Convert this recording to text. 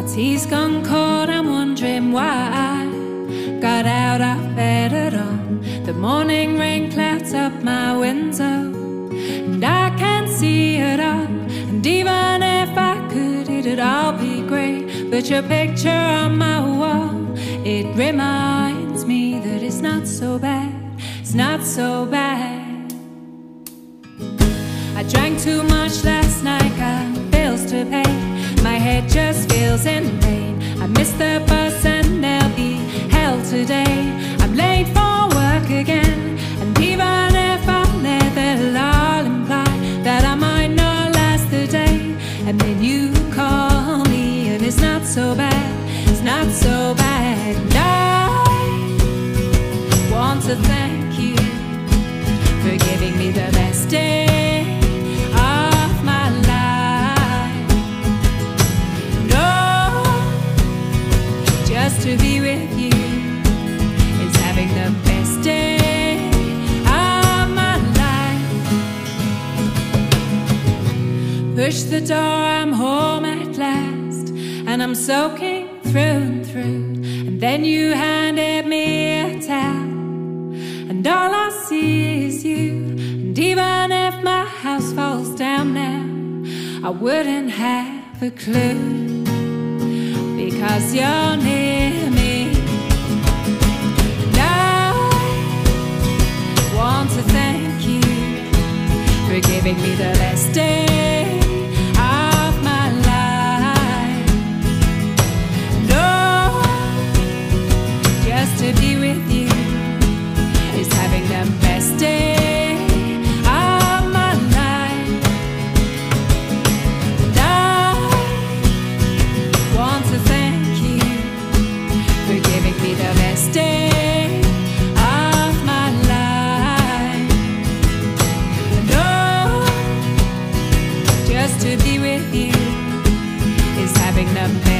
Tea's gone cold, I'm wondering why I got out of bed at all. The morning rain clouds up my window, and I can't see it all. And even if I could, it'd all be great. But your picture on my wall, it reminds me that it's not so bad. It's not so bad. I drank too much last night, got bills to pay. My head just feels in pain. I missed the bus and there'll be hell today. I'm late for work again, and even if I'm there, they'll all imply that I might not last the day. And then you call me and it's not so bad. It's not so bad. And I want to thank you for giving me the best day to be with you is having the best day of my life. Push the door, I'm home at last, and I'm soaking through and through. And then you handed me a towel, and all I see is you. And even if my house falls down now, I wouldn't have a clue, because you're near me. And I want to thank you for giving me the best day of my life. No, just to be with you is having the best day of my life. And I want to thank you for giving me the best day of my life. And oh, just to be with you is having the best